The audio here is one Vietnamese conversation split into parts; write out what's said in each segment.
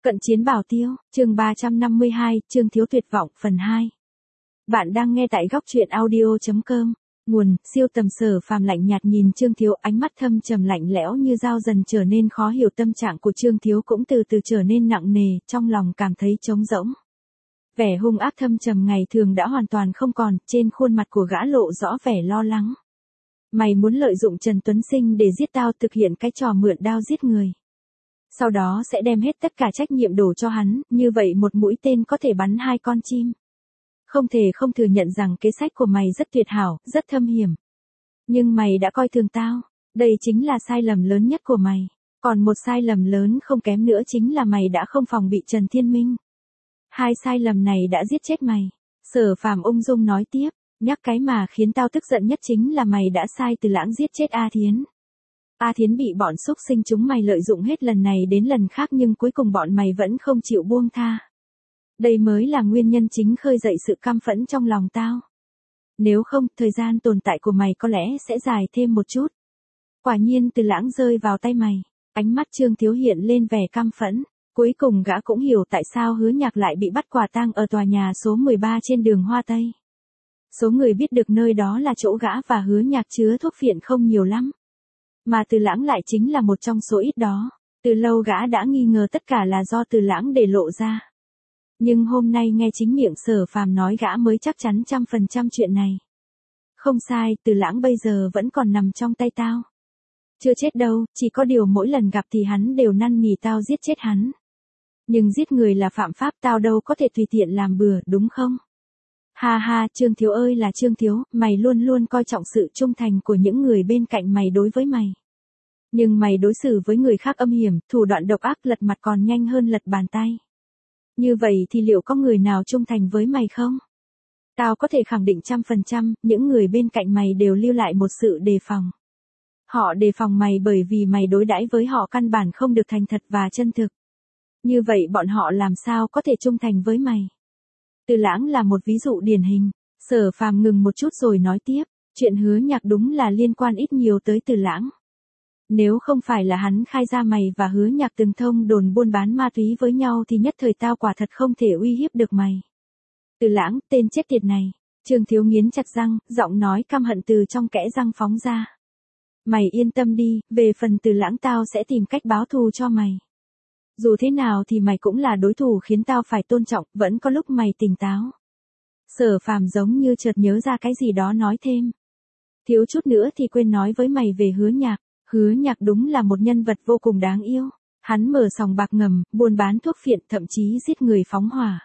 Cận chiến bảo tiêu, chương 352, Trương Thiếu tuyệt vọng, phần 2. Bạn đang nghe tại góc truyện audio.com. Nguồn, siêu tầm Sở Phàm lạnh nhạt nhìn Trương Thiếu, ánh mắt thâm trầm lạnh lẽo như dao dần trở nên khó hiểu, tâm trạng của Trương Thiếu cũng từ từ trở nên nặng nề, trong lòng cảm thấy trống rỗng. Vẻ hung ác thâm trầm ngày thường đã hoàn toàn không còn, trên khuôn mặt của gã lộ rõ vẻ lo lắng. Mày muốn lợi dụng Trần Tuấn Sinh để giết tao, thực hiện cái trò mượn đao giết người. Sau đó sẽ đem hết tất cả trách nhiệm đổ cho hắn, như vậy một mũi tên có thể bắn hai con chim. Không thể không thừa nhận rằng kế sách của mày rất tuyệt hảo, rất thâm hiểm. Nhưng mày đã coi thường tao, đây chính là sai lầm lớn nhất của mày. Còn một sai lầm lớn không kém nữa chính là mày đã không phòng bị Trần Thiên Minh. Hai sai lầm này đã giết chết mày. Sở Phàm ung dung nói tiếp, nhắc cái mà khiến tao tức giận nhất chính là mày đã sai Từ Lãng giết chết A Thiến. A Thiến bị bọn xúc sinh chúng mày lợi dụng hết lần này đến lần khác nhưng cuối cùng bọn mày vẫn không chịu buông tha. Đây mới là nguyên nhân chính khơi dậy sự căm phẫn trong lòng tao. Nếu không, thời gian tồn tại của mày có lẽ sẽ dài thêm một chút. Quả nhiên Từ Lãng rơi vào tay mày. Ánh mắt Trương Thiếu hiện lên vẻ căm phẫn. Cuối cùng gã cũng hiểu tại sao Hứa Nhạc lại bị bắt quả tang ở tòa nhà số 13 trên đường Hoa Tây. Số người biết được nơi đó là chỗ gã và Hứa Nhạc chứa thuốc phiện không nhiều lắm. Mà Từ Lãng lại chính là một trong số ít đó. Từ lâu gã đã nghi ngờ tất cả là do Từ Lãng để lộ ra. Nhưng hôm nay nghe chính miệng Sở Phàm nói gã mới chắc chắn 100% chuyện này. Không sai, Từ Lãng bây giờ vẫn còn nằm trong tay tao. Chưa chết đâu, chỉ có điều mỗi lần gặp thì hắn đều năn nỉ tao giết chết hắn. Nhưng giết người là phạm pháp, tao đâu có thể tùy tiện làm bừa, đúng không? Ha ha, Trương Thiếu ơi là Trương Thiếu, mày luôn luôn coi trọng sự trung thành của những người bên cạnh mày đối với mày. Nhưng mày đối xử với người khác âm hiểm, thủ đoạn độc ác, lật mặt còn nhanh hơn lật bàn tay. Như vậy thì liệu có người nào trung thành với mày không? Tao có thể khẳng định 100%, những người bên cạnh mày đều lưu lại một sự đề phòng. Họ đề phòng mày bởi vì mày đối đãi với họ căn bản không được thành thật và chân thực. Như vậy bọn họ làm sao có thể trung thành với mày? Từ Lãng là một ví dụ điển hình. Sở Phàm ngừng một chút rồi nói tiếp, chuyện Hứa Nhạc đúng là liên quan ít nhiều tới Từ Lãng. Nếu không phải là hắn khai ra mày và Hứa Nhạc từng thông đồn buôn bán ma túy với nhau thì nhất thời tao quả thật không thể uy hiếp được mày. Từ Lãng, tên chết tiệt này. Trương Thiếu nghiến chặt răng, giọng nói căm hận từ trong kẽ răng phóng ra. Mày yên tâm đi, về phần Từ Lãng tao sẽ tìm cách báo thù cho mày. Dù thế nào thì mày cũng là đối thủ khiến tao phải tôn trọng, vẫn có lúc mày tỉnh táo. Sở Phàm giống như chợt nhớ ra cái gì đó nói thêm. Thiếu chút nữa thì quên nói với mày về Hứa Nhạc. Hứa Nhạc đúng là một nhân vật vô cùng đáng yêu. Hắn mở sòng bạc ngầm, buôn bán thuốc phiện, thậm chí giết người phóng hỏa.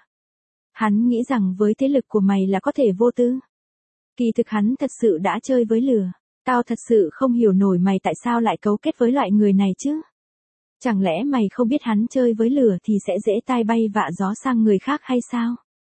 Hắn nghĩ rằng với thế lực của mày là có thể vô tư. Kỳ thực hắn thật sự đã chơi với lửa. Tao thật sự không hiểu nổi mày tại sao lại cấu kết với loại người này chứ. Chẳng lẽ mày không biết hắn chơi với lửa thì sẽ dễ tai bay vạ gió sang người khác hay sao?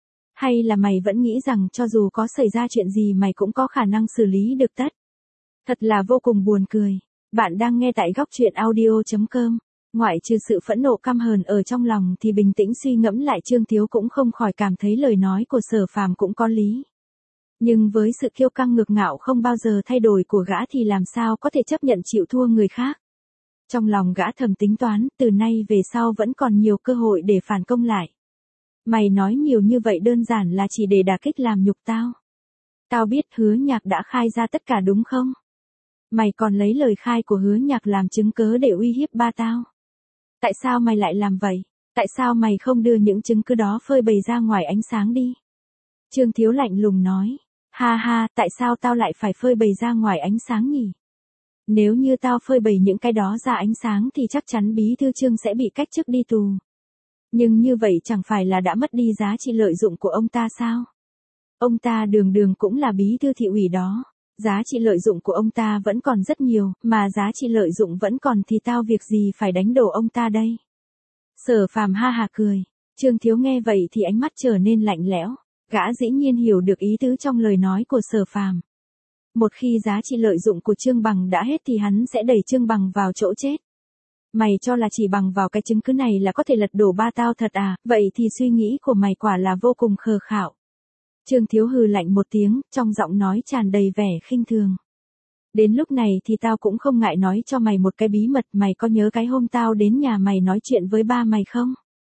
Hay là mày vẫn nghĩ rằng cho dù có xảy ra chuyện gì mày cũng có khả năng xử lý được tất? Thật là vô cùng buồn cười. Bạn đang nghe tại góc truyện audio.com. Ngoại trừ sự phẫn nộ căm hờn ở trong lòng thì bình tĩnh suy ngẫm lại Trương Thiếu cũng không khỏi cảm thấy lời nói của Sở Phàm cũng có lý. Nhưng với sự kiêu căng ngược ngạo không bao giờ thay đổi của gã thì làm sao có thể chấp nhận chịu thua người khác. Trong lòng gã thầm tính toán, từ nay về sau vẫn còn nhiều cơ hội để phản công lại. Mày nói nhiều như vậy đơn giản là chỉ để đả kích làm nhục tao. Tao biết Hứa Nhạc đã khai ra tất cả đúng không? Mày còn lấy lời khai của Hứa Nhạc làm chứng cớ để uy hiếp ba tao. Tại sao mày lại làm vậy? Tại sao mày không đưa những chứng cứ đó phơi bày ra ngoài ánh sáng đi? Trương Thiếu lạnh lùng nói. Ha ha, tại sao tao lại phải phơi bày ra ngoài ánh sáng nhỉ? Nếu như tao phơi bày những cái đó ra ánh sáng thì chắc chắn bí thư Trương sẽ bị cách chức đi tù. Nhưng như vậy chẳng phải là đã mất đi giá trị lợi dụng của ông ta sao? Ông ta đường đường cũng là bí thư thị ủy đó. Giá trị lợi dụng của ông ta vẫn còn rất nhiều, mà giá trị lợi dụng vẫn còn thì tao việc gì phải đánh đổ ông ta đây? Sở Phàm ha hà cười. Trương Thiếu nghe vậy thì ánh mắt trở nên lạnh lẽo. Gã dĩ nhiên hiểu được ý tứ trong lời nói của Sở Phàm. Một khi giá trị lợi dụng của Trương Bằng đã hết thì hắn sẽ đẩy Trương Bằng vào chỗ chết. Mày cho là chỉ bằng vào cái chứng cứ này là có thể lật đổ ba tao thật à? Vậy thì suy nghĩ của mày quả là vô cùng khờ khạo. Trương Thiếu hừ lạnh một tiếng, trong giọng nói tràn đầy vẻ khinh thường. Đến lúc này thì tao cũng không ngại nói cho mày một cái bí mật, mày có nhớ cái hôm tao đến nhà mày nói chuyện với ba mày không?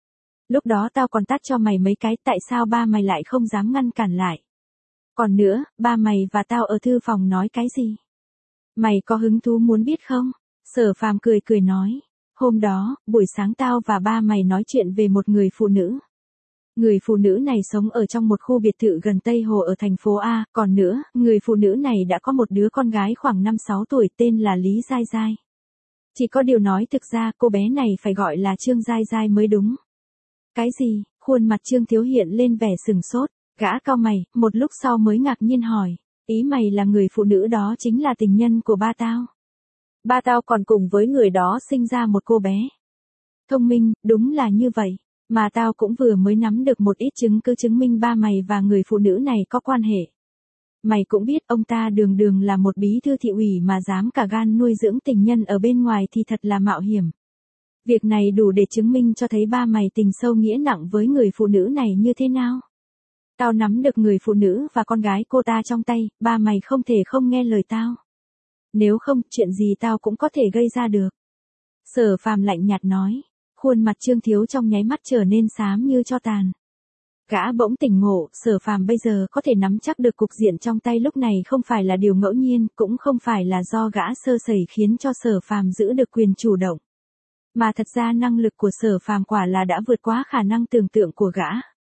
Lúc đó tao còn tát cho mày mấy cái, tại sao ba mày lại không dám ngăn cản lại? Còn nữa, ba mày và tao ở thư phòng nói cái gì? Mày có hứng thú muốn biết không? Sở Phàm cười cười nói. Hôm đó, buổi sáng tao và ba mày nói chuyện về một người phụ nữ. Người phụ nữ này sống ở trong một khu biệt thự gần Tây Hồ ở thành phố A, còn nữa, người phụ nữ này đã có một đứa con gái khoảng 5-6 tuổi tên là Lý Giai Giai. Chỉ có điều nói thực ra cô bé này phải gọi là Trương Giai Giai mới đúng. Cái gì? Khuôn mặt Trương Thiếu hiện lên vẻ sừng sốt, gã cau mày, một lúc sau mới ngạc nhiên hỏi, ý mày là người phụ nữ đó chính là tình nhân của ba tao? Ba tao còn cùng với người đó sinh ra một cô bé. Thông minh, đúng là như vậy. Mà tao cũng vừa mới nắm được một ít chứng cứ chứng minh ba mày và người phụ nữ này có quan hệ. Mày cũng biết ông ta đường đường là một bí thư thị ủy mà dám cả gan nuôi dưỡng tình nhân ở bên ngoài thì thật là mạo hiểm. Việc này đủ để chứng minh cho thấy ba mày tình sâu nghĩa nặng với người phụ nữ này như thế nào. Tao nắm được người phụ nữ và con gái cô ta trong tay, ba mày không thể không nghe lời tao. Nếu không, chuyện gì tao cũng có thể gây ra được. Sở Phàm lạnh nhạt nói. Khuôn mặt Trương Thiếu trong nháy mắt trở nên xám như tro tàn. Gã bỗng tỉnh ngộ, Sở Phàm bây giờ có thể nắm chắc được cục diện trong tay lúc này không phải là điều ngẫu nhiên, cũng không phải là do gã sơ sẩy khiến cho Sở Phàm giữ được quyền chủ động. Mà thật ra năng lực của Sở Phàm quả là đã vượt quá khả năng tưởng tượng của gã.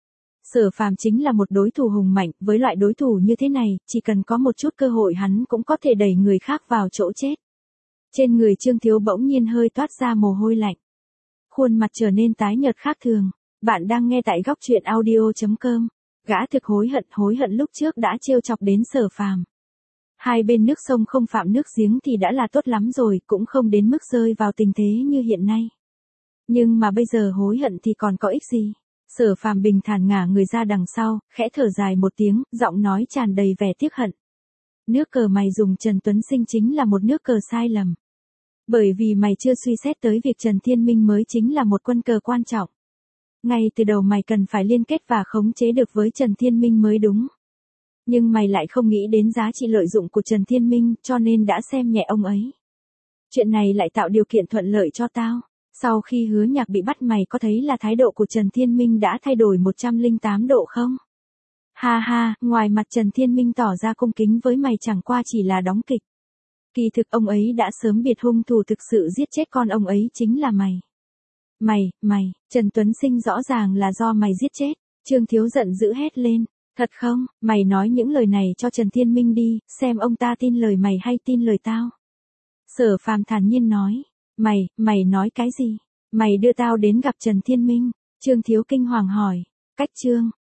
Sở Phàm chính là một đối thủ hùng mạnh, với loại đối thủ như thế này, chỉ cần có một chút cơ hội hắn cũng có thể đẩy người khác vào chỗ chết. Trên người Trương Thiếu bỗng nhiên hơi toát ra mồ hôi lạnh. Khuôn mặt trở nên tái nhợt khác thường. Bạn đang nghe tại góc truyện audio.com. Gã thực hối hận lúc trước đã trêu chọc đến Sở Phàm. Hai bên nước sông không phạm nước giếng thì đã là tốt lắm rồi, cũng không đến mức rơi vào tình thế như hiện nay. Nhưng mà bây giờ hối hận thì còn có ích gì? Sở Phàm bình thản ngả người ra đằng sau, khẽ thở dài một tiếng, giọng nói tràn đầy vẻ tiếc hận. Nước cờ mày dùng Trần Tuấn Sinh chính là một nước cờ sai lầm. Bởi vì mày chưa suy xét tới việc Trần Thiên Minh mới chính là một quân cờ quan trọng. Ngay từ đầu mày cần phải liên kết và khống chế được với Trần Thiên Minh mới đúng. Nhưng mày lại không nghĩ đến giá trị lợi dụng của Trần Thiên Minh, cho nên đã xem nhẹ ông ấy. Chuyện này lại tạo điều kiện thuận lợi cho tao. Sau khi Hứa Nhạc bị bắt mày có thấy là thái độ của Trần Thiên Minh đã thay đổi 108 độ không? Ha ha, ngoài mặt Trần Thiên Minh tỏ ra cung kính với mày chẳng qua chỉ là đóng kịch. Kỳ thực ông ấy đã sớm biết hung thủ thực sự giết chết con ông ấy chính là mày. Mày, Trần Tuấn Sinh rõ ràng là do mày giết chết. Trương Thiếu giận dữ hét lên. Thật không, mày nói những lời này cho Trần Thiên Minh đi, xem ông ta tin lời mày hay tin lời tao. Sở Phàm thản nhiên nói. Mày nói cái gì? Mày đưa tao đến gặp Trần Thiên Minh. Trương Thiếu kinh hoàng hỏi. Cách Trương,